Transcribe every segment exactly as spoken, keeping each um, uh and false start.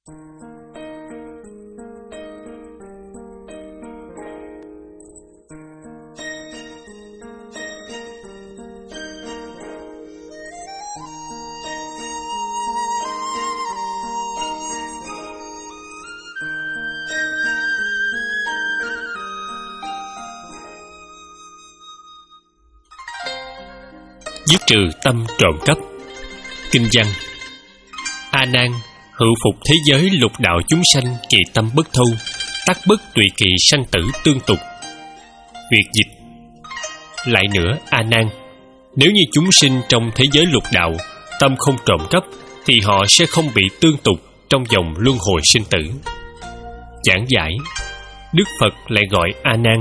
Dứt trừ tâm trộm cắp. Kinh văn: A Nan, hữu phục thế giới lục đạo chúng sanh kỳ tâm bất thâu, tắc bất tùy kỳ sanh tử tương tục. Việt dịch: lại nữa, A Nan, nếu như chúng sinh trong thế giới lục đạo tâm không trộm cắp, thì họ sẽ không bị tương tục trong vòng luân hồi sinh tử. Giảng giải: Đức Phật lại gọi A Nan.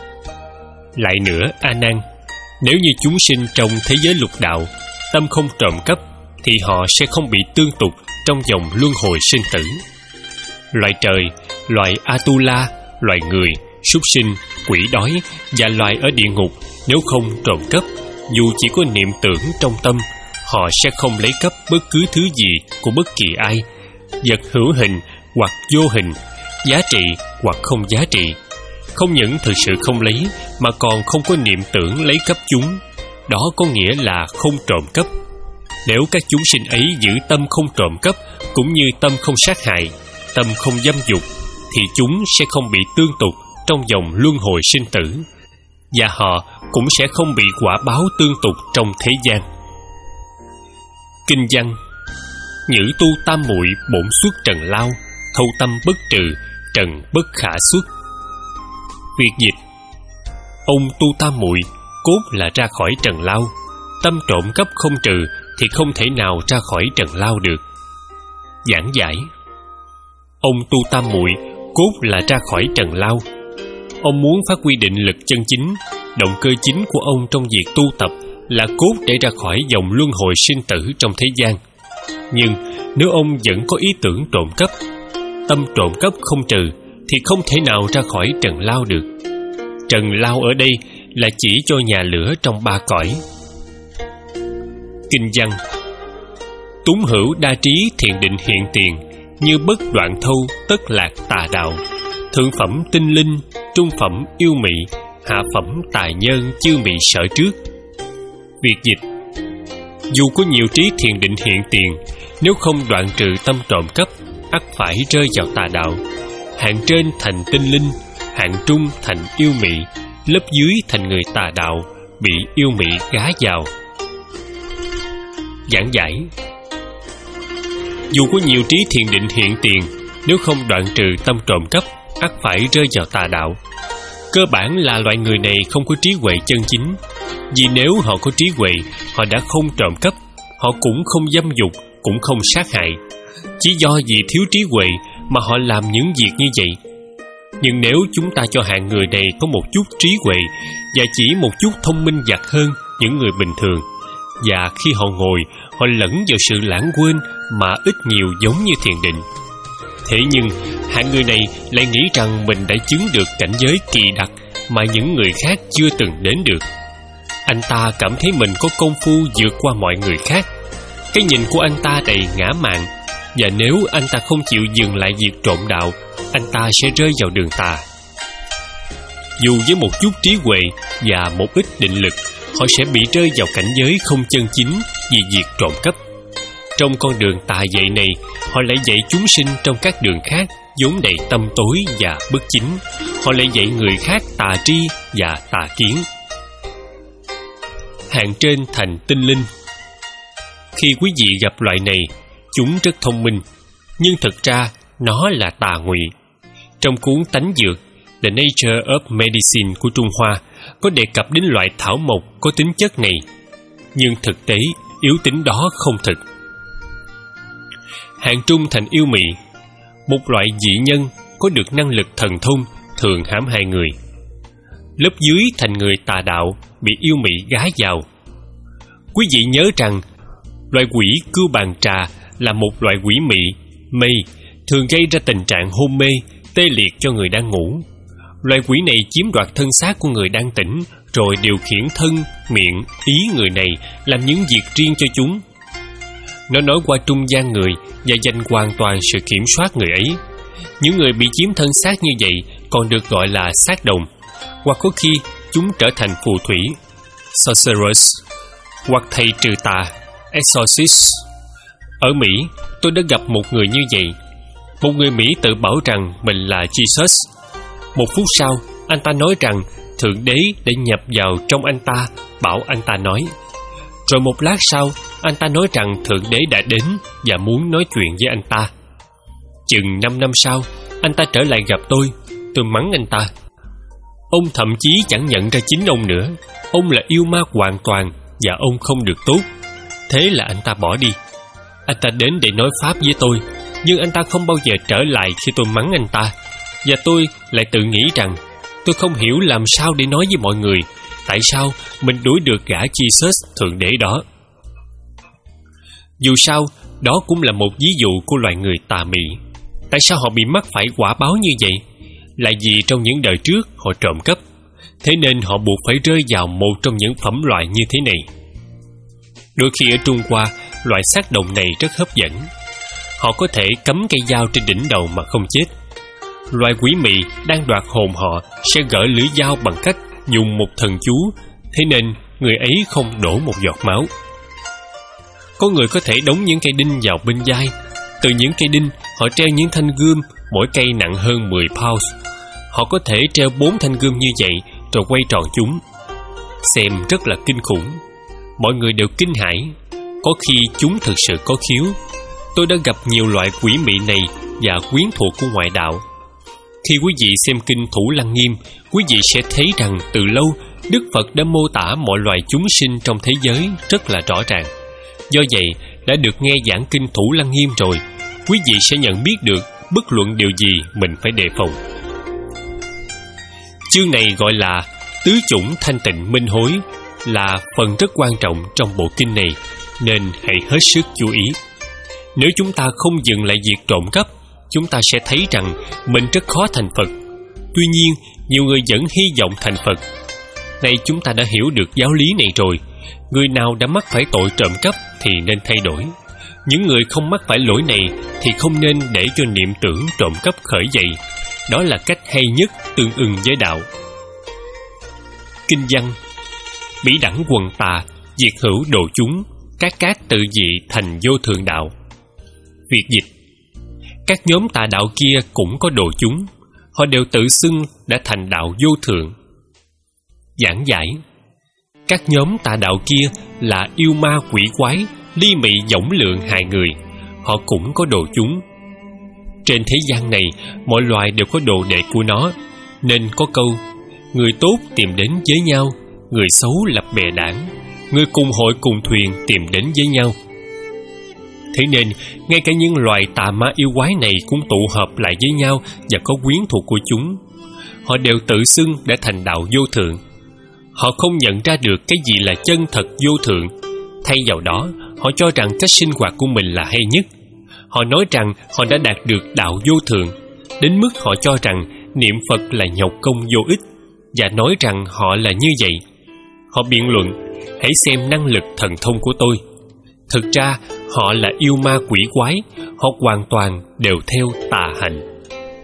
Lại nữa, A Nan, nếu như chúng sinh trong thế giới lục đạo tâm không trộm cắp, thì họ sẽ không bị tương tục trong vòng luân hồi sinh tử. Loài trời, loài Atula, loài người, súc sinh, quỷ đói và loài ở địa ngục, nếu không trộm cắp, dù chỉ có niệm tưởng trong tâm, họ sẽ không lấy cắp bất cứ thứ gì của bất kỳ ai, vật hữu hình hoặc vô hình, giá trị hoặc không giá trị. Không những thực sự không lấy, mà còn không có niệm tưởng lấy cắp chúng. Đó có nghĩa là không trộm cắp. Nếu các chúng sinh ấy giữ tâm không trộm cắp, cũng như tâm không sát hại, tâm không dâm dục, thì chúng sẽ không bị tương tục trong vòng luân hồi sinh tử, và họ cũng sẽ không bị quả báo tương tục trong thế gian. Kinh văn: Nhữ tu tam muội bổn xuất trần lao, thâu tâm bất trừ, trần bất khả xuất. Việt dịch: ông tu tam muội cốt là ra khỏi trần lao, tâm trộm cắp không trừ thì không thể nào ra khỏi trần lao được. Giảng giải: ông tu tam muội cốt là ra khỏi trần lao. Ông muốn phát huy định lực chân chính. Động cơ chính của ông trong việc tu tập là cốt để ra khỏi dòng luân hồi sinh tử trong thế gian. Nhưng nếu ông vẫn có ý tưởng trộm cắp, tâm trộm cắp không trừ, thì không thể nào ra khỏi trần lao được. Trần lao ở đây là chỉ cho nhà lửa trong ba cõi. Kinh văn: túng hữu đa trí thiền định hiện tiền, như bất đoạn thâu tất lạc tà đạo. Thượng phẩm tinh linh, trung phẩm yêu mị, hạ phẩm tài nhân chư mị sở trước. Việt dịch: dù có nhiều trí thiền định hiện tiền, nếu không đoạn trừ tâm trộm cắp, ắt phải rơi vào tà đạo. Hạng trên thành tinh linh, hạng trung thành yêu mị, lớp dưới thành người tà đạo, bị yêu mị gá vào. Giảng giải: dù có nhiều trí thiền định hiện tiền, nếu không đoạn trừ tâm trộm cắp, ắt phải rơi vào tà đạo. Cơ bản là loại người này không có trí huệ chân chính. Vì nếu họ có trí huệ, họ đã không trộm cắp, họ cũng không dâm dục, cũng không sát hại. Chỉ do vì thiếu trí huệ mà họ làm những việc như vậy. Nhưng nếu chúng ta cho hạng người này có một chút trí huệ và chỉ một chút thông minh dặt hơn những người bình thường, và khi họ ngồi, họ lẫn vào sự lãng quên mà ít nhiều giống như thiền định. Thế nhưng hạng người này lại nghĩ rằng mình đã chứng được cảnh giới kỳ đặc mà những người khác chưa từng đến được. Anh ta cảm thấy mình có công phu vượt qua mọi người khác. Cái nhìn của anh ta đầy ngã mạn, và nếu anh ta không chịu dừng lại việc trộm đạo, anh ta sẽ rơi vào đường tà. Dù với một chút trí huệ và một ít định lực, họ sẽ bị rơi vào cảnh giới không chân chính vì việc trộm cắp. Trong con đường tà dạy này, họ lại dạy chúng sinh trong các đường khác vốn đầy tâm tối và bất chính. Họ lại dạy người khác tà tri và tà kiến. Hạng trên thành tinh linh. Khi quý vị gặp loại này, chúng rất thông minh, nhưng thực ra nó là tà ngụy. Trong cuốn Tánh Dược The Nature of Medicine của Trung Hoa có đề cập đến loại thảo mộc có tính chất này, nhưng thực tế yếu tính đó không thực. Hạng trung thành yêu mị. Một loại dị nhân có được năng lực thần thông, thường hãm hại người. Lớp dưới thành người tà đạo, bị yêu mị gá vào. Quý vị nhớ rằng loài quỷ cưu bàn trà là một loại quỷ mị, mây, thường gây ra tình trạng hôn mê, tê liệt cho người đang ngủ. Loài quỷ này chiếm đoạt thân xác của người đang tỉnh, rồi điều khiển thân, miệng, ý người này làm những việc riêng cho chúng. Nó nói qua trung gian người và giành hoàn toàn sự kiểm soát người ấy. Những người bị chiếm thân xác như vậy còn được gọi là xác đồng, hoặc có khi chúng trở thành phù thủy, sorcerers, hoặc thầy trừ tà, exorcist. Ở Mỹ, tôi đã gặp một người như vậy. Một người Mỹ tự bảo rằng mình là Jesus. Một phút sau, anh ta nói rằng Thượng Đế đã nhập vào trong anh ta, bảo anh ta nói. Rồi một lát sau, anh ta nói rằng Thượng Đế đã đến và muốn nói chuyện với anh ta. Chừng năm năm sau, anh ta trở lại gặp tôi. Tôi mắng anh ta. Ông thậm chí chẳng nhận ra chính ông nữa. Ông là yêu ma hoàn toàn và ông không được tốt. Thế là anh ta bỏ đi. Anh ta đến để nói pháp với tôi, nhưng anh ta không bao giờ trở lại khi tôi mắng anh ta. Và tôi lại tự nghĩ rằng tôi không hiểu làm sao để nói với mọi người tại sao mình đuổi được gã Jesus Thượng Đế đó. Dù sao, đó cũng là một ví dụ của loài người tà mị. Tại sao họ bị mắc phải quả báo như vậy? Là vì trong những đời trước họ trộm cắp, thế nên họ buộc phải rơi vào một trong những phẩm loại như thế này. Đôi khi ở Trung Hoa, loại xác đồng này rất hấp dẫn. Họ có thể cắm cây dao trên đỉnh đầu mà không chết. Loài quỷ mị đang đoạt hồn họ sẽ gỡ lưỡi dao bằng cách dùng một thần chú, thế nên người ấy không đổ một giọt máu. Có người có thể đóng những cây đinh vào bên vai. Từ những cây đinh, họ treo những thanh gươm, mỗi cây nặng hơn mười pounds. Họ có thể treo bốn thanh gươm như vậy rồi quay tròn chúng. Xem rất là kinh khủng. Mọi người đều kinh hãi. Có khi chúng thực sự có khiếu. Tôi đã gặp nhiều loại quỷ mị này và quyến thuộc của ngoại đạo. Khi quý vị xem kinh Thủ Lăng Nghiêm, quý vị sẽ thấy rằng từ lâu Đức Phật đã mô tả mọi loài chúng sinh trong thế giới rất là rõ ràng. Do vậy, đã được nghe giảng kinh Thủ Lăng Nghiêm rồi, quý vị sẽ nhận biết được bất luận điều gì mình phải đề phòng. Chương này gọi là Tứ Chủng Thanh Tịnh Minh Hối, là phần rất quan trọng trong bộ kinh này, nên hãy hết sức chú ý. Nếu chúng ta không dừng lại việc trộm cắp, chúng ta sẽ thấy rằng mình rất khó thành Phật. Tuy nhiên, nhiều người vẫn hy vọng thành Phật. Nay chúng ta đã hiểu được giáo lý này rồi. Người nào đã mắc phải tội trộm cắp thì nên thay đổi. Những người không mắc phải lỗi này thì không nên để cho niệm tưởng trộm cắp khởi dậy. Đó là cách hay nhất tương ưng với đạo. Kinh văn: Bỉ đẳng quần tà, diệt hữu độ chúng, các cát tự dị thành vô thượng đạo. Việt dịch: Các nhóm tà đạo kia cũng có độ chúng, họ đều tự xưng đã thành đạo vô thượng. Giảng giải: Các nhóm tà đạo kia là yêu ma quỷ quái, ly mị võng lượng hại người, họ cũng có độ chúng. Trên thế gian này, mọi loài đều có đồ đệ của nó, nên có câu: người tốt tìm đến với nhau, người xấu lập bè đảng, người cùng hội cùng thuyền tìm đến với nhau. Thế nên, ngay cả những loài tà ma yêu quái này cũng tụ hợp lại với nhau và có quyến thuộc của chúng. Họ đều tự xưng đã thành đạo vô thượng. Họ không nhận ra được cái gì là chân thật vô thượng. Thay vào đó, họ cho rằng cách sinh hoạt của mình là hay nhất. Họ nói rằng họ đã đạt được đạo vô thượng, đến mức họ cho rằng niệm Phật là nhọc công vô ích, và nói rằng họ là như vậy. Họ biện luận: hãy xem năng lực thần thông của tôi. Thực ra, họ là yêu ma quỷ quái, họ hoàn toàn đều theo tà hành.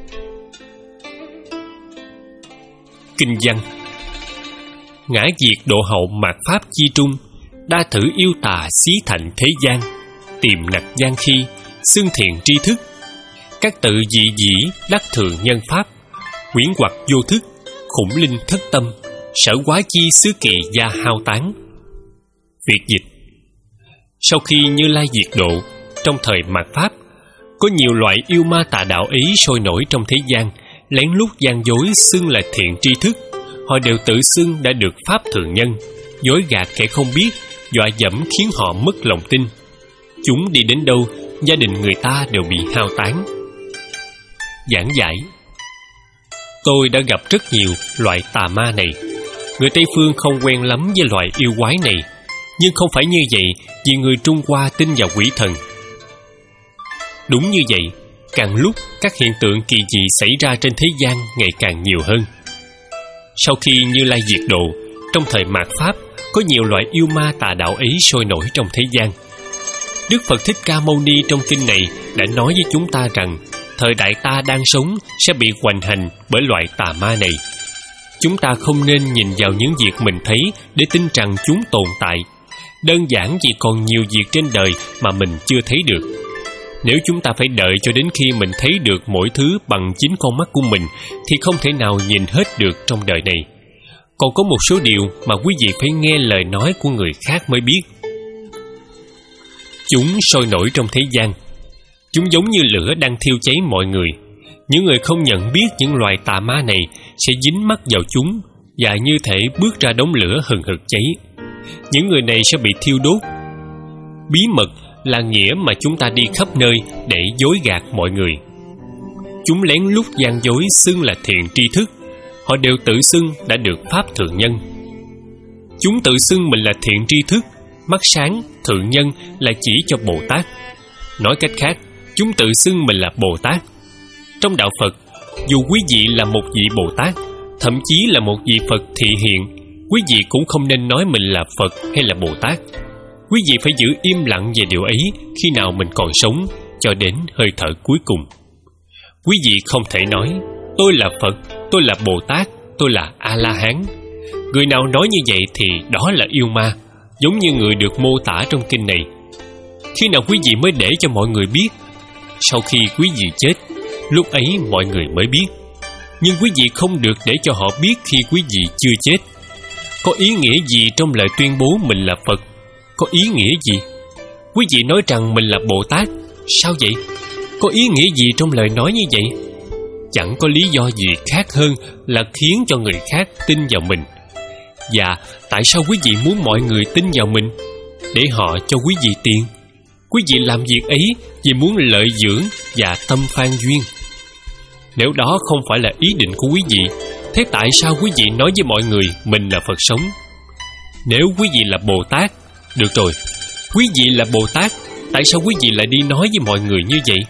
Kinh văn: Ngã diệt độ hậu mạt pháp chi trung, đa thử yêu tà xí thạnh thế gian, tìm nặc gian khi, xưng thiện tri thức, các tự dị dĩ đắc thường nhân pháp, quyến hoặc vô thức, khủng linh thất tâm, sở quá chi xứ kỳ gia hao tán. Việt dịch: Sau khi Như Lai diệt độ, trong thời mạt pháp, có nhiều loại yêu ma tà đạo ấy sôi nổi trong thế gian, lén lút gian dối xưng là thiện tri thức. Họ đều tự xưng đã được pháp thượng nhân, dối gạt kẻ không biết, dọa dẫm khiến họ mất lòng tin. Chúng đi đến đâu, gia đình người ta đều bị hao tán. Giảng giải: Tôi đã gặp rất nhiều loại tà ma này. Người Tây Phương không quen lắm với loại yêu quái này, nhưng không phải như vậy vì người Trung Hoa tin vào quỷ thần. Đúng như vậy, càng lúc các hiện tượng kỳ dị xảy ra trên thế gian ngày càng nhiều hơn. Sau khi Như Lai diệt độ, trong thời mạt pháp, có nhiều loại yêu ma tà đạo ấy sôi nổi trong thế gian. Đức Phật Thích Ca Mâu Ni trong kinh này đã nói với chúng ta rằng thời đại ta đang sống sẽ bị hoành hành bởi loại tà ma này. Chúng ta không nên nhìn vào những việc mình thấy để tin rằng chúng tồn tại, đơn giản vì còn nhiều việc trên đời mà mình chưa thấy được. Nếu chúng ta phải đợi cho đến khi mình thấy được mọi thứ bằng chính con mắt của mình thì không thể nào nhìn hết được trong đời này. Còn có một số điều mà quý vị phải nghe lời nói của người khác mới biết. Chúng sôi nổi trong thế gian. Chúng giống như lửa đang thiêu cháy mọi người. Những người không nhận biết những loài tà ma này sẽ dính mắc vào chúng và như thể bước ra đống lửa hừng hực cháy. Những người này sẽ bị thiêu đốt. Bí mật là nghĩa mà chúng ta đi khắp nơi để dối gạt mọi người. Chúng lén lút gian dối xưng là thiện tri thức. Họ đều tự xưng đã được pháp thượng nhân. Chúng tự xưng mình là thiện tri thức. Mắt sáng, thượng nhân là chỉ cho Bồ Tát. Nói cách khác, chúng tự xưng mình là Bồ Tát. Trong đạo Phật, dù quý vị là một vị Bồ Tát, thậm chí là một vị Phật thị hiện, quý vị cũng không nên nói mình là Phật hay là Bồ Tát. Quý vị phải giữ im lặng về điều ấy khi nào mình còn sống, cho đến hơi thở cuối cùng. Quý vị không thể nói tôi là Phật, tôi là Bồ Tát, tôi là A-la-hán. Người nào nói như vậy thì đó là yêu ma, giống như người được mô tả trong kinh này. Khi nào quý vị mới để cho mọi người biết? Sau khi quý vị chết, lúc ấy mọi người mới biết. Nhưng quý vị không được để cho họ biết khi quý vị chưa chết. Có ý nghĩa gì trong lời tuyên bố mình là Phật? Có ý nghĩa gì? Quý vị nói rằng mình là Bồ Tát. Sao vậy? Có ý nghĩa gì trong lời nói như vậy? Chẳng có lý do gì khác hơn là khiến cho người khác tin vào mình. Và tại sao quý vị muốn mọi người tin vào mình? Để họ cho quý vị tiền. Quý vị làm việc ấy vì muốn lợi dưỡng và tâm phan duyên. Nếu đó không phải là ý định của quý vị, thế tại sao quý vị nói với mọi người mình là Phật sống? Nếu quý vị là Bồ Tát, được rồi, quý vị là Bồ Tát, tại sao quý vị lại đi nói với mọi người như vậy?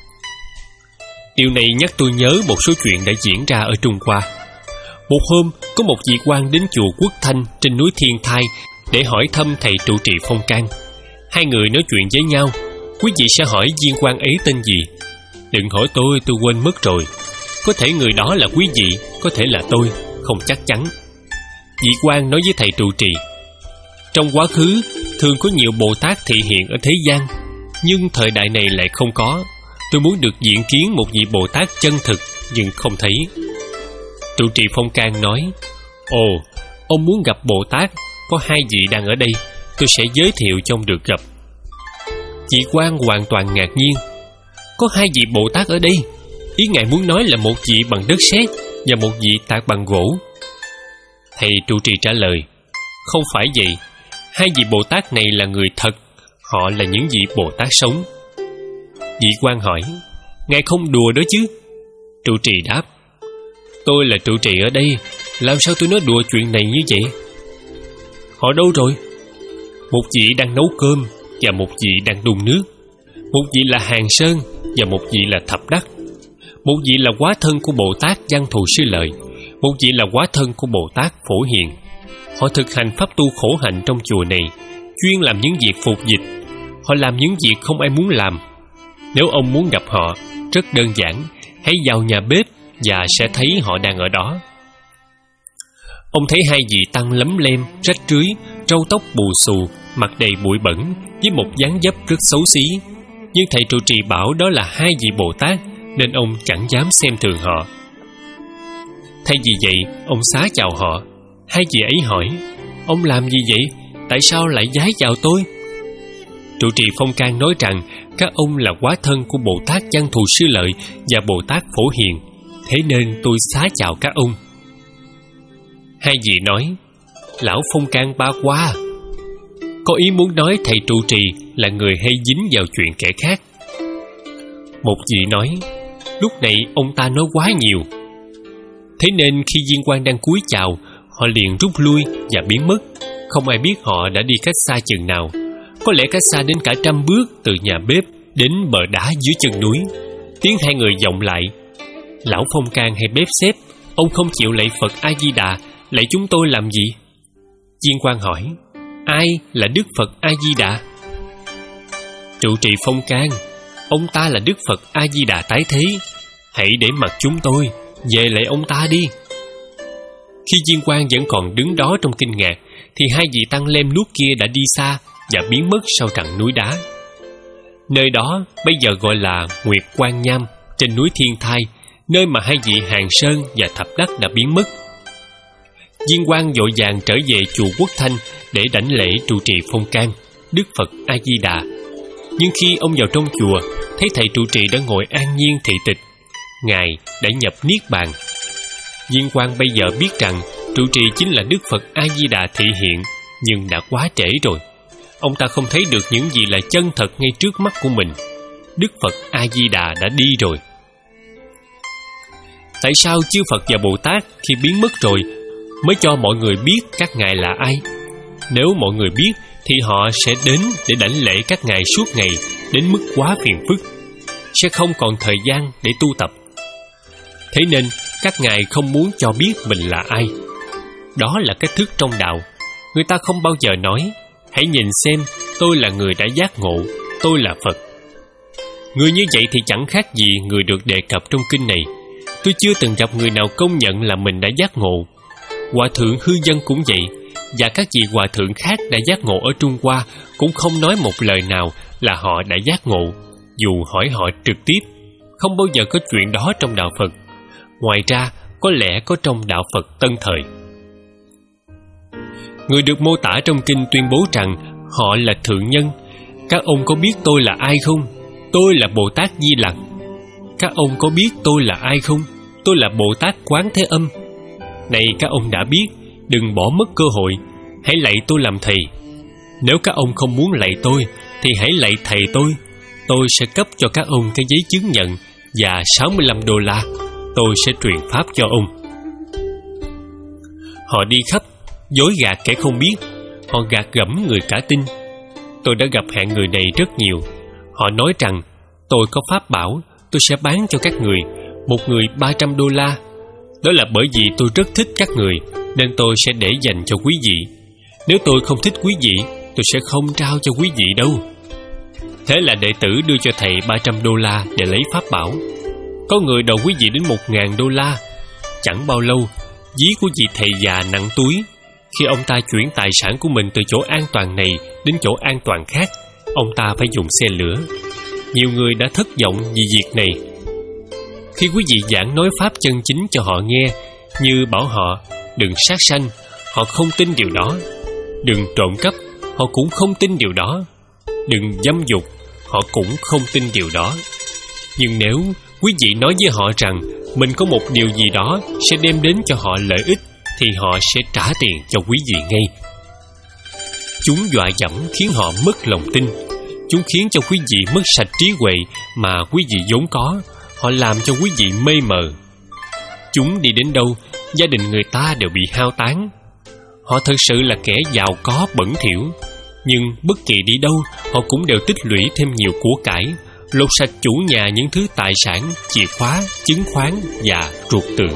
Điều này nhắc tôi nhớ một số chuyện đã diễn ra ở Trung Hoa. Một hôm, có một vị quan đến chùa Quốc Thanh trên núi Thiên Thai để hỏi thăm thầy trụ trì Phong Can. Hai người nói chuyện với nhau. Quý vị sẽ hỏi viên quan ấy tên gì? Đừng hỏi tôi, tôi quên mất rồi. Có thể người đó là quý vị, có thể là tôi, không chắc chắn. Vị quan nói với thầy trụ trì: trong quá khứ, thường có nhiều Bồ Tát thị hiện ở thế gian, nhưng thời đại này lại không có. Tôi muốn được diện kiến một vị Bồ Tát chân thực, nhưng không thấy. Trụ trì Phong Can nói: ồ, ông muốn gặp Bồ Tát, có hai vị đang ở đây, tôi sẽ giới thiệu cho ông được gặp. Vị quan hoàn toàn ngạc nhiên. Có hai vị Bồ Tát ở đây? Ý ngài muốn nói là một vị bằng đất sét và một vị tạc bằng gỗ. Thầy trụ trì trả lời: không phải vậy. Hai vị Bồ Tát này là người thật. Họ là những vị Bồ Tát sống. Vị quan hỏi: ngài không đùa đó chứ? Trụ trì đáp: tôi là trụ trì ở đây, làm sao tôi nói đùa chuyện này như vậy? Họ đâu rồi? Một vị đang nấu cơm và một vị đang đun nước. Một vị là Hàng Sơn và một vị là Thập Đắc. Một vị là hóa thân của Bồ Tát Văn Thù Sư Lợi, một vị là hóa thân của Bồ Tát Phổ Hiền. Họ thực hành pháp tu khổ hạnh trong chùa này, chuyên làm những việc phục dịch. Họ làm những việc không ai muốn làm. Nếu ông muốn gặp họ, rất đơn giản, hãy vào nhà bếp và sẽ thấy họ đang ở đó. Ông thấy hai vị tăng lấm lem, rách rưới, râu tóc bù xù, mặt đầy bụi bẩn, với một dáng dấp rất xấu xí. Nhưng thầy trụ trì bảo đó là hai vị Bồ Tát, nên ông chẳng dám xem thường họ. Thay vì vậy, ông xá chào họ. Hai vị ấy hỏi: ông làm gì vậy? Tại sao lại vái chào tôi? Trụ trì Phong Can nói rằng các ông là hóa thân của Bồ Tát Văn Thù Sư Lợi và Bồ Tát Phổ Hiền, thế nên tôi xá chào các ông. Hai vị nói: lão Phong Can ba qua. Có ý muốn nói thầy trụ trì là người hay dính vào chuyện kẻ khác. Một vị nói: lúc này ông ta nói quá nhiều. Thế nên khi viên quan đang cúi chào, họ liền rút lui và biến mất. Không ai biết họ đã đi cách xa chừng nào. Có lẽ cách xa đến cả trăm bước từ nhà bếp đến bờ đá dưới chân núi. Tiếng hai người vọng lại: lão Phong Can hay bếp xếp, ông không chịu lạy Phật A Di Đà, lạy chúng tôi làm gì? Viên quan hỏi: ai là Đức Phật A Di Đà? Trụ trì Phong Can, ông ta là Đức Phật A-di-đà tái thế, hãy để mặc chúng tôi về lại ông ta đi. Khi Diên Quang vẫn còn đứng đó trong kinh ngạc, thì hai vị tăng lem luốc kia đã đi xa và biến mất sau rặng núi đá. Nơi đó bây giờ gọi là Nguyệt Quan Nham, trên núi Thiên Thai, nơi mà hai vị Hàng Sơn và Thập Đắc đã biến mất. Diên Quang vội vàng trở về chùa Quốc Thanh để đảnh lễ trụ trì Phong Can, Đức Phật A-di-đà. Nhưng khi ông vào trong chùa, thấy thầy trụ trì đã ngồi an nhiên thị tịch, ngài đã nhập niết bàn. Diên Quang bây giờ biết rằng trụ trì chính là Đức Phật A-di-đà thị hiện, nhưng đã quá trễ rồi. Ông ta không thấy được những gì là chân thật ngay trước mắt của mình. Đức Phật A-di-đà đã đi rồi. Tại sao chư Phật và Bồ Tát khi biến mất rồi mới cho mọi người biết các ngài là ai? Nếu mọi người biết thì họ sẽ đến để đảnh lễ các ngài suốt ngày đến mức quá phiền phức, sẽ không còn thời gian để tu tập. Thế nên các ngài không muốn cho biết mình là ai. Đó là cách thức trong đạo. Người ta không bao giờ nói: hãy nhìn xem, tôi là người đã giác ngộ, tôi là Phật. Người như vậy thì chẳng khác gì người được đề cập trong kinh này. Tôi chưa từng gặp người nào công nhận là mình đã giác ngộ. Hòa thượng Hư Dân cũng vậy, và các vị hòa thượng khác đã giác ngộ ở Trung Hoa cũng không nói một lời nào là họ đã giác ngộ, dù hỏi họ trực tiếp. Không bao giờ có chuyện đó trong đạo Phật. Ngoài ra, có lẽ có trong đạo Phật tân thời. Người được mô tả trong kinh tuyên bố rằng họ là thượng nhân. Các ông có biết tôi là ai không? Tôi là Bồ Tát Di Lặc. Các ông có biết tôi là ai không? Tôi là Bồ Tát Quán Thế Âm. Này các ông đã biết, đừng bỏ mất cơ hội. Hãy lạy tôi làm thầy. Nếu các ông không muốn lạy tôi thì hãy lạy thầy tôi. Tôi sẽ cấp cho các ông cái giấy chứng nhận và sáu mươi lăm đô la. Tôi sẽ truyền pháp cho ông. Họ đi khắp, dối gạt kẻ không biết. Họ gạt gẫm người cả tin. Tôi đã gặp hạng người này rất nhiều. Họ nói rằng tôi có pháp bảo, tôi sẽ bán cho các người, một người ba trăm đô la. Đó là bởi vì tôi rất thích các người, nên tôi sẽ để dành cho quý vị. Nếu tôi không thích quý vị, tôi sẽ không trao cho quý vị đâu. Thế là đệ tử đưa cho thầy ba trăm đô la để lấy pháp bảo. Có người đòi quý vị đến một ngàn đô la. Chẳng bao lâu, ví của vị thầy già nặng túi. Khi ông ta chuyển tài sản của mình từ chỗ an toàn này đến chỗ an toàn khác, ông ta phải dùng xe lửa. Nhiều người đã thất vọng vì việc này. Khi quý vị giảng nói pháp chân chính cho họ nghe, như bảo họ đừng sát sanh, họ không tin điều đó. Đừng trộm cắp, họ cũng không tin điều đó. Đừng dâm dục, họ cũng không tin điều đó. Nhưng nếu quý vị nói với họ rằng mình có một điều gì đó sẽ đem đến cho họ lợi ích, thì họ sẽ trả tiền cho quý vị ngay. Chúng dọa dẫm khiến họ mất lòng tin. Chúng khiến cho quý vị mất sạch trí huệ mà quý vị vốn có. Họ làm cho quý vị mê mờ. Chúng đi đến đâu, gia đình người ta đều bị hao tán. Họ thật sự là kẻ giàu có bẩn thỉu. Nhưng bất kỳ đi đâu, họ cũng đều tích lũy thêm nhiều của cải, lột sạch chủ nhà những thứ tài sản, chìa khóa, chứng khoán và ruột tượng.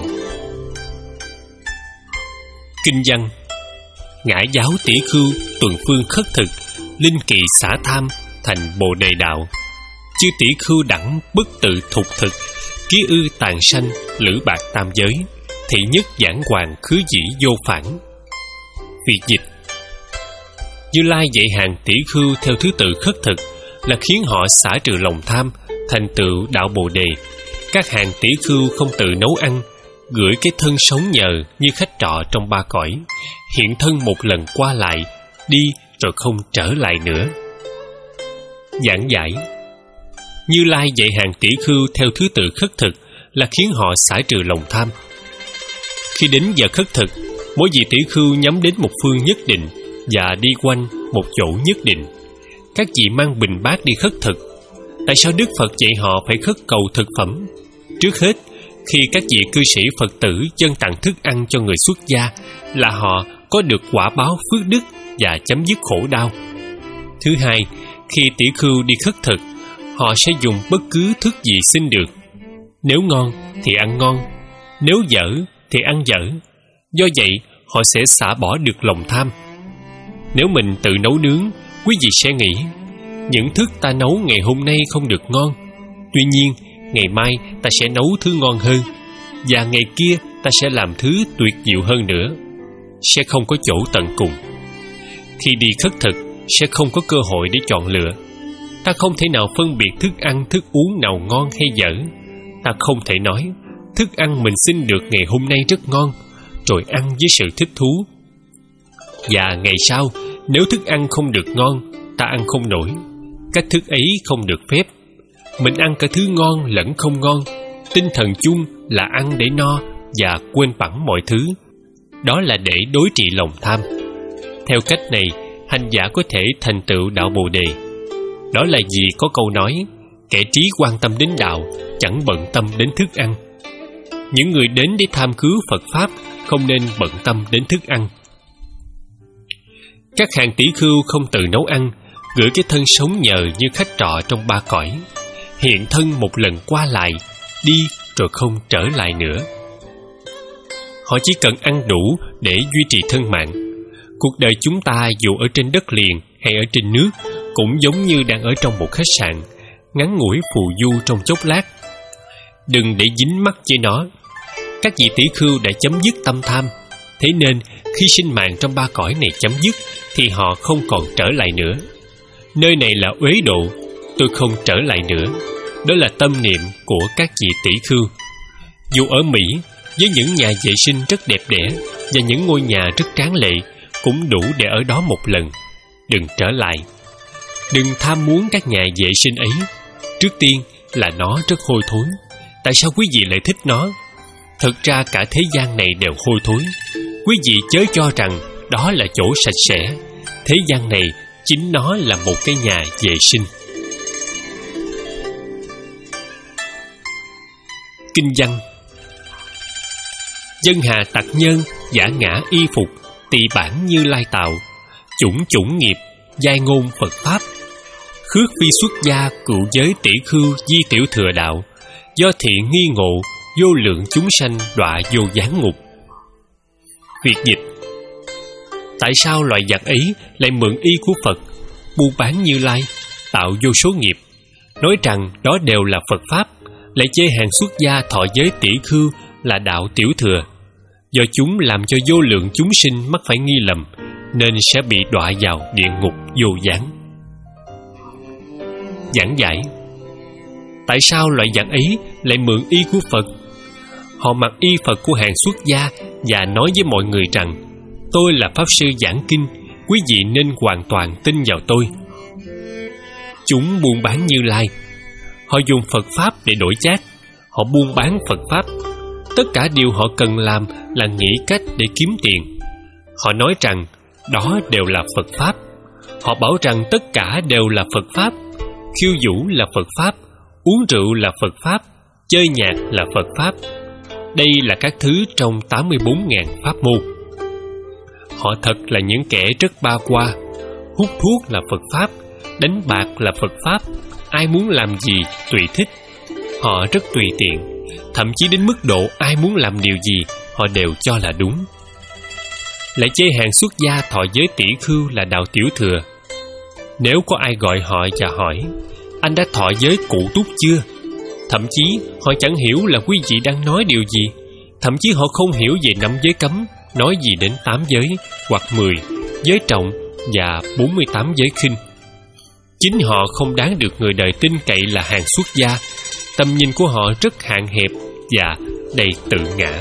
Kinh văn: ngã giáo tỷ khưu, tuần phương khất thực, linh kỳ xả tham, thành bồ đề đạo. Chư tỷ khưu đẳng bất tự thục thực, ký ư tàn sanh, lữ bạc tam giới, thị nhất giảng hoàng khứ dĩ vô phản. Việt dịch: Như Lai dạy hàng tỷ khưu theo thứ tự khất thực là khiến họ xả trừ lòng tham, thành tựu đạo bồ đề. Các hàng tỷ khưu không tự nấu ăn, gửi cái thân sống nhờ như khách trọ trong ba cõi, hiện thân một lần qua lại, đi rồi không trở lại nữa. Giảng giải: Như Lai dạy hàng tỷ khưu theo thứ tự khất thực là khiến họ xả trừ lòng tham. Khi đến giờ khất thực, mỗi vị tỷ khưu nhắm đến một phương nhất định và đi quanh một chỗ nhất định. Các vị mang bình bát đi khất thực. Tại sao Đức Phật dạy họ phải khất cầu thực phẩm? Trước hết, khi các vị cư sĩ Phật tử dâng tặng thức ăn cho người xuất gia là họ có được quả báo phước đức và chấm dứt khổ đau. Thứ hai, khi tỷ khưu đi khất thực, họ sẽ dùng bất cứ thức gì xin được. Nếu ngon thì ăn ngon, nếu dở thì ăn dở. Do vậy, họ sẽ xả bỏ được lòng tham. Nếu mình tự nấu nướng, quý vị sẽ nghĩ, những thức ta nấu ngày hôm nay không được ngon. Tuy nhiên, ngày mai ta sẽ nấu thứ ngon hơn, và ngày kia ta sẽ làm thứ tuyệt diệu hơn nữa. Sẽ không có chỗ tận cùng. Khi đi khất thực, sẽ không có cơ hội để chọn lựa. Ta không thể nào phân biệt thức ăn, thức uống nào ngon hay dở. Ta không thể nói thức ăn mình xin được ngày hôm nay rất ngon, rồi ăn với sự thích thú. Và ngày sau, nếu thức ăn không được ngon, ta ăn không nổi. Cách thức ấy không được phép. Mình ăn cả thứ ngon lẫn không ngon. Tinh thần chung là ăn để no và quên bẵng mọi thứ. Đó là để đối trị lòng tham. Theo cách này, hành giả có thể thành tựu đạo Bồ Đề. Đó là vì có câu nói, kẻ trí quan tâm đến đạo, chẳng bận tâm đến thức ăn. Những người đến để tham cứu Phật Pháp không nên bận tâm đến thức ăn. Các hàng tỷ khưu không tự nấu ăn, gửi cái thân sống nhờ như khách trọ trong ba cõi, hiện thân một lần qua lại, đi rồi không trở lại nữa. Họ chỉ cần ăn đủ để duy trì thân mạng. Cuộc đời chúng ta dù ở trên đất liền hay ở trên nước cũng giống như đang ở trong một khách sạn, ngắn ngủi phù du trong chốc lát. Đừng để dính mắc với nó. Các vị tỷ khưu đã chấm dứt tâm tham, thế nên khi sinh mạng trong ba cõi này chấm dứt thì họ không còn trở lại nữa. Nơi này là uế độ, tôi không trở lại nữa. Đó là tâm niệm của các vị tỷ khưu. Dù ở Mỹ, với những nhà vệ sinh rất đẹp đẽ và những ngôi nhà rất tráng lệ, cũng đủ để ở đó một lần. Đừng trở lại. Đừng tham muốn các nhà vệ sinh ấy. Trước tiên là nó rất hôi thối. Tại sao quý vị lại thích nó? Thực ra cả thế gian này đều hôi thối. Quý vị chớ cho rằng đó là chỗ sạch sẽ. Thế gian này chính nó là một cái nhà vệ sinh. Kinh văn. Dân hà tặc nhân, giả ngã y phục, tỳ bản Như Lai tạo, chủng chủng nghiệp, giai ngôn Phật Pháp. Khước phi xuất gia, cựu giới tỷ khưu di tiểu thừa đạo, do thiện nghi ngộ, vô lượng chúng sanh đọa vô gián ngục. Việt dịch. Tại sao loại giặc ấy lại mượn y của Phật, buôn bán Như Lai, tạo vô số nghiệp, nói rằng đó đều là Phật Pháp, lại chê hàng xuất gia thọ giới tỷ khưu là đạo tiểu thừa? Do chúng làm cho vô lượng chúng sinh mắc phải nghi lầm, nên sẽ bị đọa vào địa ngục vô gián. Giảng giải. Tại sao loại giặc ấy lại mượn y của Phật? Họ mặc y Phật của hàng xuất gia và nói với mọi người rằng, tôi là Pháp Sư giảng kinh, quý vị nên hoàn toàn tin vào tôi. Chúng buôn bán Như Lai. Họ dùng Phật Pháp để đổi chác. Họ buôn bán Phật Pháp. Tất cả điều họ cần làm là nghĩ cách để kiếm tiền. Họ nói rằng đó đều là Phật Pháp. Họ bảo rằng tất cả đều là Phật Pháp. Khiêu vũ là Phật Pháp, uống rượu là Phật Pháp, chơi nhạc là Phật Pháp. Đây là các thứ trong tám mươi bốn nghìn pháp môn. Họ thật là những kẻ rất ba qua. Hút thuốc là Phật Pháp, đánh bạc là Phật Pháp, ai muốn làm gì tùy thích. Họ rất tùy tiện, thậm chí đến mức độ ai muốn làm điều gì họ đều cho là đúng. Lại chê hàng xuất gia thọ giới tỷ khưu là đạo tiểu thừa. Nếu có ai gọi họ và hỏi, anh đã thọ giới cụ túc chưa? Thậm chí họ chẳng hiểu là quý vị đang nói điều gì. Thậm chí họ không hiểu về năm giới cấm, nói gì đến tám giới hoặc mười, giới trọng và bốn mươi tám giới khinh. Chính họ không đáng được người đời tin cậy là hàng xuất gia. Tầm nhìn của họ rất hạn hẹp và đầy tự ngã.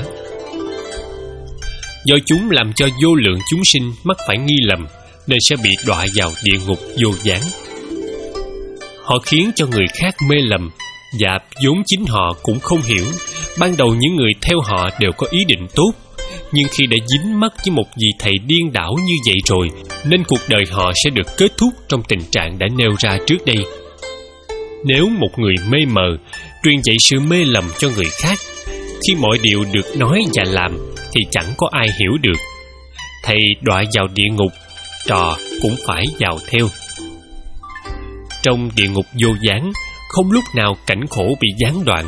Do chúng làm cho vô lượng chúng sinh mắc phải nghi lầm, nên sẽ bị đọa vào địa ngục vô gián. Họ khiến cho người khác mê lầm, và vốn chính họ cũng không hiểu. Ban đầu những người theo họ đều có ý định tốt, nhưng khi đã dính mắc với một vị thầy điên đảo như vậy rồi, nên cuộc đời họ sẽ được kết thúc trong tình trạng đã nêu ra trước đây. Nếu một người mê mờ truyền dạy sự mê lầm cho người khác, khi mọi điều được nói và làm thì chẳng có ai hiểu được. Thầy đọa vào địa ngục, trò cũng phải vào theo. Trong địa ngục vô gián, không lúc nào cảnh khổ bị gián đoạn.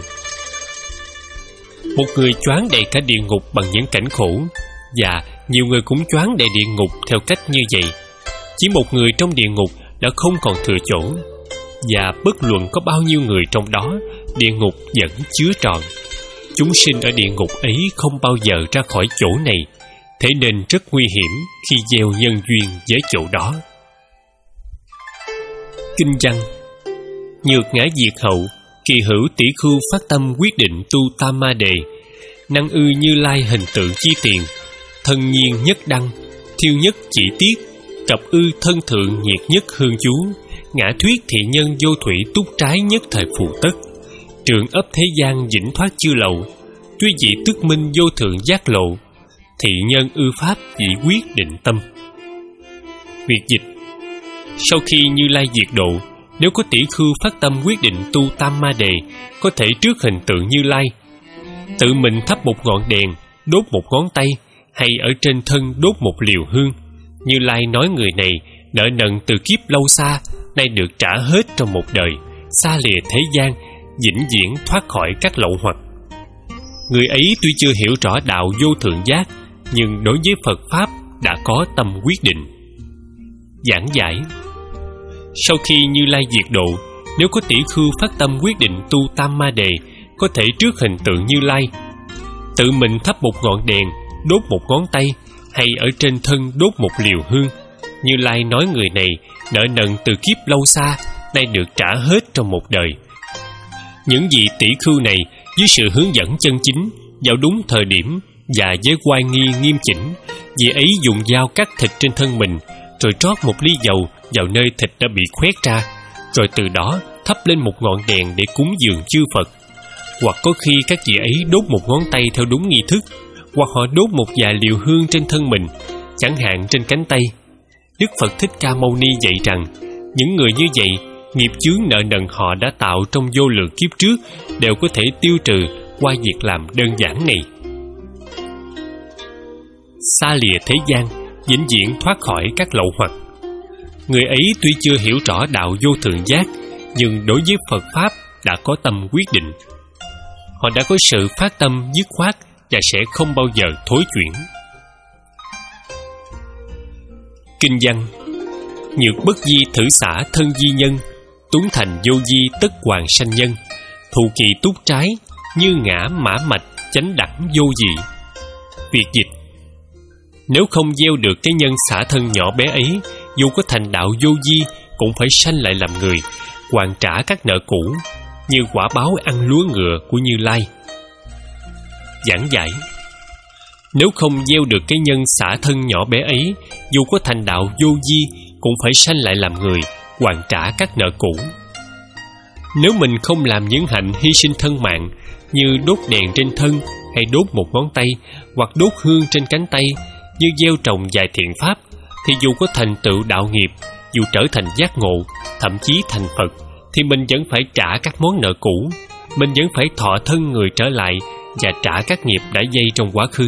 Một người choáng đầy cả địa ngục bằng những cảnh khổ, và nhiều người cũng choáng đầy địa ngục theo cách như vậy. Chỉ một người trong địa ngục đã không còn thừa chỗ, và bất luận có bao nhiêu người trong đó, địa ngục vẫn chứa trọn. Chúng sinh ở địa ngục ấy không bao giờ ra khỏi chỗ này, thế nên rất nguy hiểm khi gieo nhân duyên với chỗ đó. Kinh văn: Nhược ngã diệt hậu, kỳ hữu tỷ khưu phát tâm quyết định tu tam ma đề. Năng ư Như Lai hình tượng chi tiền, thân nhiên nhất đăng, thiêu nhất chỉ tiết, cập ư thân thượng nhiệt nhất hương chú. Ngã thuyết thị nhân vô thủy túc trái nhất thời phù tất. Trường ấp thế gian vĩnh thoát chư lậu, tuy dị tức minh vô thượng giác lộ. Thị nhân ư pháp dĩ quyết định tâm. Việc dịch: Sau khi Như Lai diệt độ, nếu có tỷ khưu phát tâm quyết định tu tam ma đề, có thể trước hình tượng Như Lai, tự mình thắp một ngọn đèn, đốt một ngón tay, hay ở trên thân đốt một liều hương. Như Lai nói người này nợ nần từ kiếp lâu xa, nay được trả hết trong một đời, xa lìa thế gian, vĩnh viễn thoát khỏi các lậu hoặc. Người ấy tuy chưa hiểu rõ đạo vô thượng giác, nhưng đối với Phật Pháp đã có tâm quyết định. Giảng giải: Sau khi Như Lai diệt độ, nếu có tỷ khưu phát tâm quyết định tu tam ma đề, có thể trước hình tượng Như Lai, tự mình thắp một ngọn đèn, đốt một ngón tay, hay ở trên thân đốt một liều hương. Như Lai nói người này nợ nần từ kiếp lâu xa, nay được trả hết trong một đời. Những vị tỷ khưu này dưới sự hướng dẫn chân chính, vào đúng thời điểm và với oai nghi nghiêm chỉnh, vị ấy dùng dao cắt thịt trên thân mình, rồi trót một ly dầu vào nơi thịt đã bị khoét ra, rồi từ đó thắp lên một ngọn đèn để cúng dường chư Phật. Hoặc có khi các vị ấy đốt một ngón tay theo đúng nghi thức, hoặc họ đốt một vài liều hương trên thân mình, chẳng hạn trên cánh tay. Đức Phật Thích Ca Mâu Ni dạy rằng, những người như vậy, nghiệp chướng nợ nần họ đã tạo trong vô lượng kiếp trước đều có thể tiêu trừ qua việc làm đơn giản này. Xa lìa thế gian, vĩnh viễn thoát khỏi các lậu hoặc. Người ấy tuy chưa hiểu rõ đạo vô thượng giác, nhưng đối với Phật Pháp đã có tâm quyết định. Họ đã có sự phát tâm dứt khoát và sẽ không bao giờ thối chuyển. Kinh văn: Nhược bất di thử xả thân di nhân, túng thành vô di tất hoàng sanh nhân. Thụ kỳ túc trái, như ngã mã mạch chánh đẳng vô dị. Việc dịch: Nếu không gieo được cái nhân xả thân nhỏ bé ấy, dù có thành đạo vô di cũng phải sanh lại làm người, hoàn trả các nợ cũ, như quả báo ăn lúa ngựa của Như Lai. Giảng giải: Nếu không gieo được cái nhân xả thân nhỏ bé ấy, dù có thành đạo vô di cũng phải sanh lại làm người, hoàn trả các nợ cũ. Nếu mình không làm những hạnh hy sinh thân mạng, như đốt đèn trên thân, hay đốt một ngón tay, hoặc đốt hương trên cánh tay, như gieo trồng vài thiện pháp, thì dù có thành tựu đạo nghiệp, dù trở thành giác ngộ, thậm chí thành Phật, thì mình vẫn phải trả các món nợ cũ. Mình vẫn phải thọ thân người trở lại và trả các nghiệp đã dây trong quá khứ.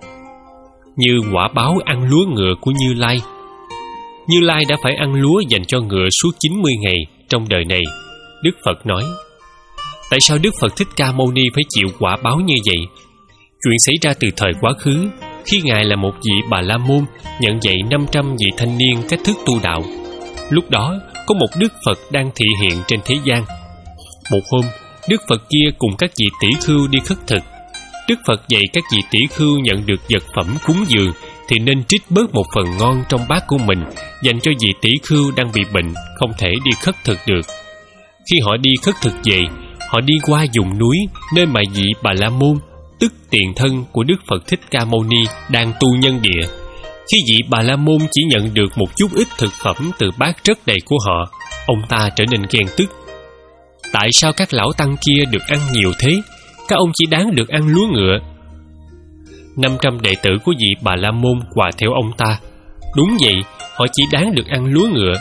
Như quả báo ăn lúa ngựa của Như Lai. Như Lai đã phải ăn lúa dành cho ngựa suốt chín mươi ngày trong đời này. Đức Phật nói: Tại sao Đức Phật Thích Ca Mâu Ni phải chịu quả báo như vậy? Chuyện xảy ra từ thời quá khứ, khi Ngài là một vị Bà La Môn nhận dạy năm trăm vị thanh niên cách thức tu đạo. Lúc đó có một Đức Phật đang thị hiện trên thế gian. Một hôm, Đức Phật kia cùng các vị tỷ khưu đi khất thực. Đức Phật dạy các vị tỷ khưu nhận được vật phẩm cúng dường thì nên trích bớt một phần ngon trong bát của mình dành cho vị tỷ khưu đang bị bệnh, không thể đi khất thực được. Khi họ đi khất thực về, họ đi qua vùng núi nơi mà vị Bà La Môn, tức tiền thân của Đức Phật Thích Ca Mâu Ni, đang tu nhân địa. Khi vị Bà La Môn chỉ nhận được một chút ít thực phẩm từ bát rất đầy của họ, ông ta trở nên ghen tức. Tại sao các lão tăng kia được ăn nhiều thế? Các ông chỉ đáng được ăn lúa ngựa. Năm trăm đệ tử của vị Bà La Môn hòa theo ông ta. Đúng vậy, họ chỉ đáng được ăn lúa ngựa.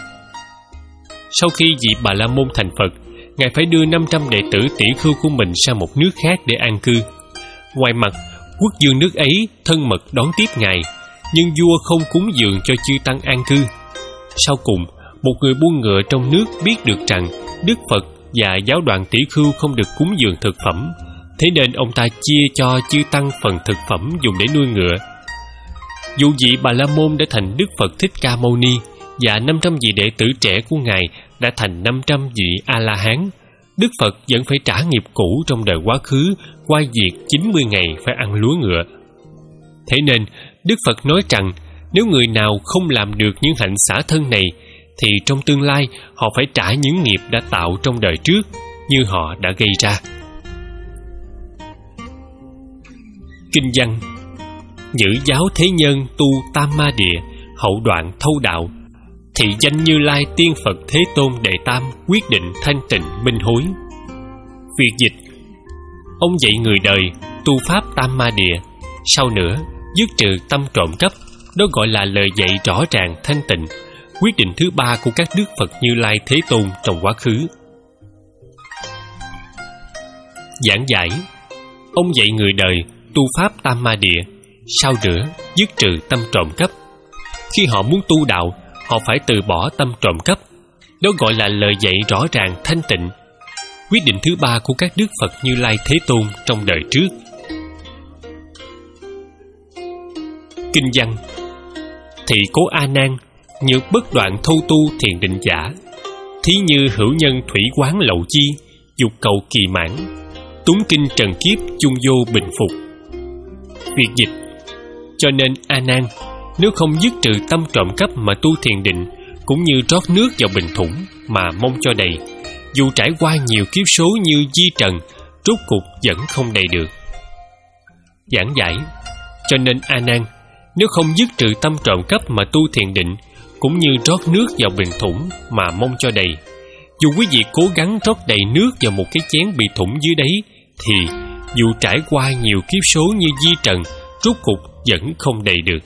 Sau khi vị Bà La Môn thành Phật, Ngài phải đưa năm trăm đệ tử tỷ khưu của mình sang một nước khác để an cư. Ngoài mặt, quốc vương nước ấy thân mật đón tiếp Ngài, nhưng vua không cúng dường cho chư tăng an cư. Sau cùng, một người buôn ngựa trong nước biết được rằng Đức Phật và giáo đoàn tỷ khưu không được cúng dường thực phẩm, thế nên ông ta chia cho chư tăng phần thực phẩm dùng để nuôi ngựa. Dù vị Bà La Môn đã thành Đức Phật Thích Ca Mâu Ni, và năm trăm vị đệ tử trẻ của Ngài đã thành năm trăm vị A-la-hán, Đức Phật vẫn phải trả nghiệp cũ trong đời quá khứ qua việc chín mươi ngày phải ăn lúa ngựa. Thế nên, Đức Phật nói rằng nếu người nào không làm được những hạnh xả thân này, thì trong tương lai họ phải trả những nghiệp đã tạo trong đời trước như họ đã gây ra. Kinh văn: Nhữ giáo thế nhân tu tam ma địa, hậu đoạn thâu đạo. Thị danh Như Lai tiên Phật Thế Tôn Đệ Tam, quyết định thanh tịnh minh hối. Việt dịch: Ông dạy người đời tu pháp tam ma địa, sau nữa dứt trừ tâm trộm cắp. Đó gọi là lời dạy rõ ràng thanh tịnh, quyết định thứ ba của các Đức Phật Như Lai Thế Tôn trong quá khứ. Giảng giải: Ông dạy người đời tu pháp tam ma địa, sau nữa dứt trừ tâm trộm cắp. Khi họ muốn tu đạo, họ phải từ bỏ tâm trộm cắp. Đó gọi là lời dạy rõ ràng thanh tịnh, quyết định thứ ba của các Đức Phật Như Lai Thế Tôn trong đời trước. Kinh văn: Thị cố A Nan, nhược bất đoạn thâu tu thiền định giả. Thí như hữu nhân thủy quán lậu chi, dục cầu kỳ mãn. Túng kinh trần kiếp chung vô bình phục. Việt dịch: Cho nên A Nan, nếu không dứt trừ tâm trộm cắp mà tu thiền định, cũng như trót nước vào bình thủng mà mong cho đầy, dù trải qua nhiều kiếp số như di trần, rốt cuộc vẫn không đầy được. Giảng giải: Cho nên A Nan, nếu không dứt trừ tâm trộm cắp mà tu thiền định, cũng như trót nước vào bình thủng mà mong cho đầy, dù quý vị cố gắng trót đầy nước vào một cái chén bị thủng dưới đấy, thì dù trải qua nhiều kiếp số như di trần, rốt cục vẫn không đầy được.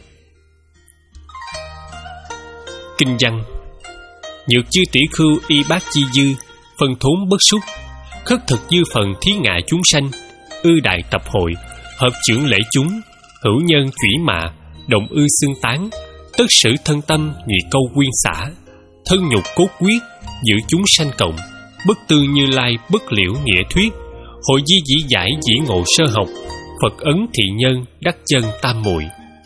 Kinh văn: Nhược chư tỷ khưu y bát chi dư, phân thốn bất xúc, khất thực dư phần thí ngạ chúng sanh, ư đại tập hội, hợp trưởng lễ chúng, hữu nhân chủy mạ, động ư xưng tán, tất sử thân tâm nhụy câu quyên xả, thân nhục cốt quyết, giữ chúng sanh cộng, bất tư Như Lai bất liễu nghĩa thuyết, hội di dĩ giải dĩ ngộ sơ học, Phật ấn thị nhân đắc chân tam muội.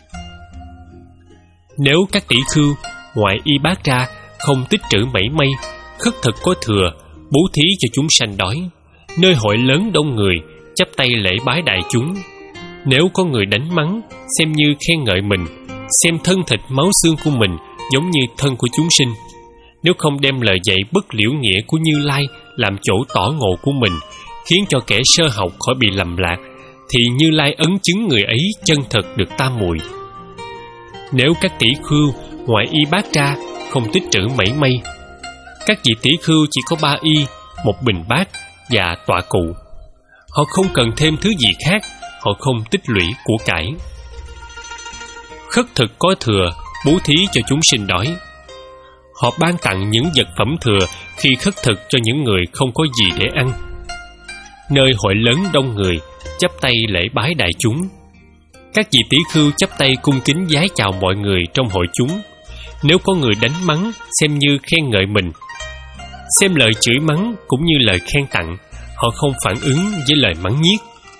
Nếu các tỷ khưu ngoại y bát ra không tích trữ mảy may, khất thực có thừa, bố thí cho chúng sanh đói, nơi hội lớn đông người chắp tay lễ bái đại chúng. Nếu có người đánh mắng, xem như khen ngợi mình, xem thân thịt máu xương của mình giống như thân của chúng sinh. Nếu không đem lời dạy bất liễu nghĩa của Như Lai làm chỗ tỏ ngộ của mình, khiến cho kẻ sơ học khỏi bị lầm lạc, thì Như Lai ấn chứng người ấy chân thật được tam muội. Nếu các tỷ khưu ngoại y bát ra không tích trữ mảy may, các vị tỷ khưu chỉ có ba y, một bình bát và tọa cụ. Họ không cần thêm thứ gì khác, họ không tích lũy của cải. Khất thực có thừa, bố thí cho chúng sinh đói. Họ ban tặng những vật phẩm thừa khi khất thực cho những người không có gì để ăn. Nơi hội lớn đông người chắp tay lễ bái đại chúng. Các vị tỷ khưu chắp tay cung kính vái chào mọi người trong hội chúng. Nếu có người đánh mắng, xem như khen ngợi mình. Xem lời chửi mắng cũng như lời khen tặng, họ không phản ứng với lời mắng nhiếc.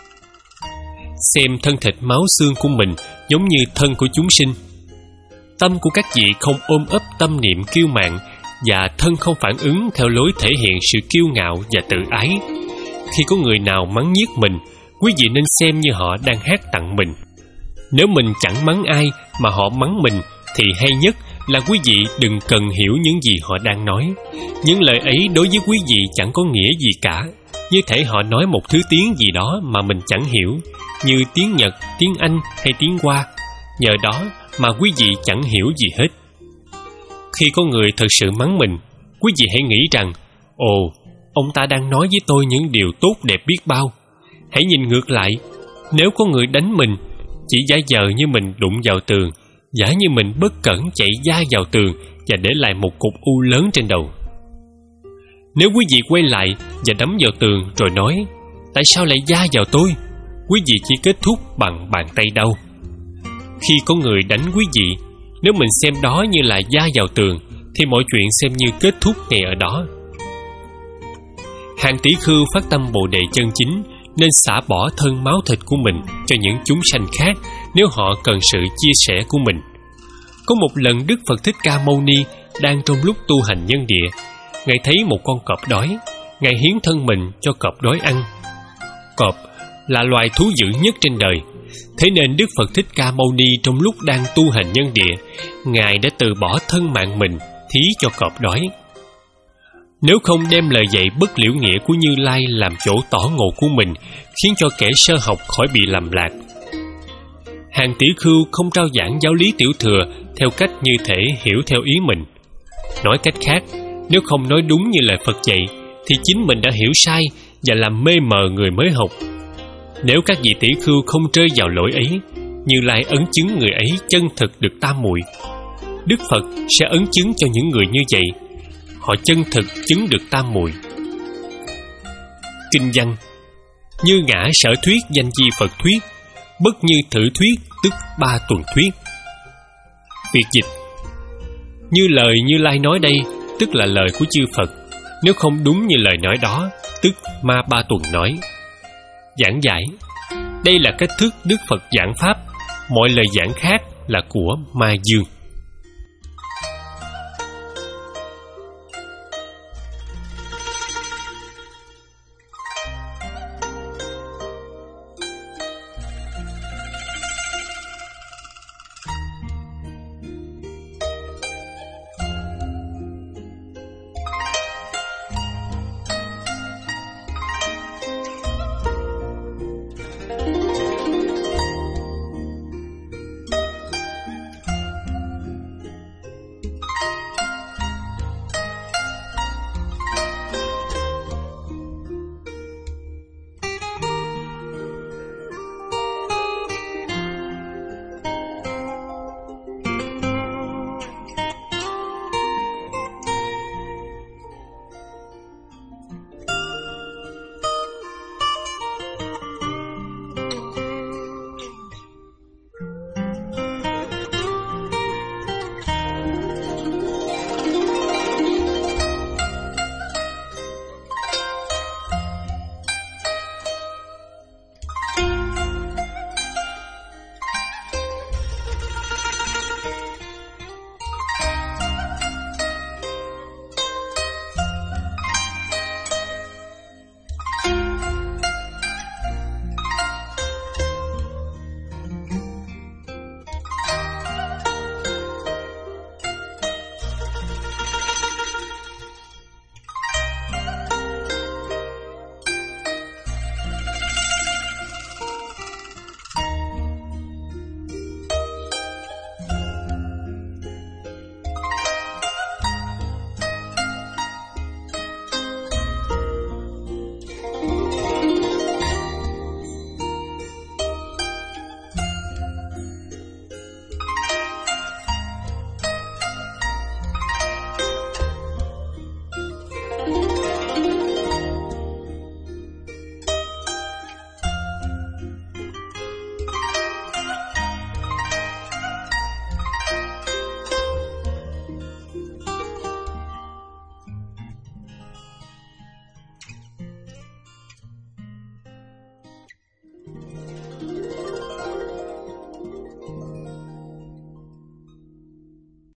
Xem thân thịt máu xương của mình giống như thân của chúng sinh. Tâm của các vị không ôm ấp tâm niệm kiêu mạn, và thân không phản ứng theo lối thể hiện sự kiêu ngạo và tự ái. Khi có người nào mắng nhiếc mình, quý vị nên xem như họ đang hát tặng mình. Nếu mình chẳng mắng ai mà họ mắng mình, thì hay nhất là quý vị đừng cần hiểu những gì họ đang nói. Những lời ấy đối với quý vị chẳng có nghĩa gì cả, như thể họ nói một thứ tiếng gì đó mà mình chẳng hiểu, như tiếng Nhật, tiếng Anh hay tiếng Hoa. Nhờ đó mà quý vị chẳng hiểu gì hết. Khi có người thật sự mắng mình, quý vị hãy nghĩ rằng, ồ, ông ta đang nói với tôi những điều tốt đẹp biết bao. Hãy nhìn ngược lại, nếu có người đánh mình, chỉ giả vờ như mình đụng vào tường, giả như mình bất cẩn chạy da vào tường và để lại một cục u lớn trên đầu. Nếu quý vị quay lại và đấm vào tường rồi nói, tại sao lại da vào tôi? Quý vị chỉ kết thúc bằng bàn tay đau. Khi có người đánh quý vị, nếu mình xem đó như là da vào tường, thì mọi chuyện xem như kết thúc ngay ở đó. Hàng tỷ khưu phát tâm Bồ Đề chân chính nên xả bỏ thân máu thịt của mình cho những chúng sanh khác nếu họ cần sự chia sẻ của mình. Có một lần Đức Phật Thích Ca Mâu Ni đang trong lúc tu hành nhân địa, Ngài thấy một con cọp đói. Ngài hiến thân mình cho cọp đói ăn. Cọp là loài thú dữ nhất trên đời. Thế nên Đức Phật Thích Ca Mâu Ni trong lúc đang tu hành nhân địa, Ngài đã từ bỏ thân mạng mình thí cho cọp đói. Nếu không đem lời dạy bất liễu nghĩa của Như Lai làm chỗ tỏ ngộ của mình, khiến cho kẻ sơ học khỏi bị lầm lạc. Hàng tỷ khưu không trao giảng giáo lý tiểu thừa theo cách như thể hiểu theo ý mình. Nói cách khác, nếu không nói đúng như lời Phật dạy, thì chính mình đã hiểu sai và làm mê mờ người mới học. Nếu các vị tỷ khưu không rơi vào lỗi ấy, Như Lai ấn chứng người ấy chân thực được tam muội. Đức Phật sẽ ấn chứng cho những người như vậy, họ chân thực chứng được tam muội. Kinh văn: như ngã sở thuyết danh di Phật thuyết, bất như thử thuyết tức ba tuần thuyết. Việc dịch: như lời Như Lai nói đây tức là lời của chư Phật, nếu không đúng như lời nói đó tức ma ba tuần nói. Giảng giải: đây là cách thức Đức Phật giảng pháp, mọi lời giảng khác là của ma dương.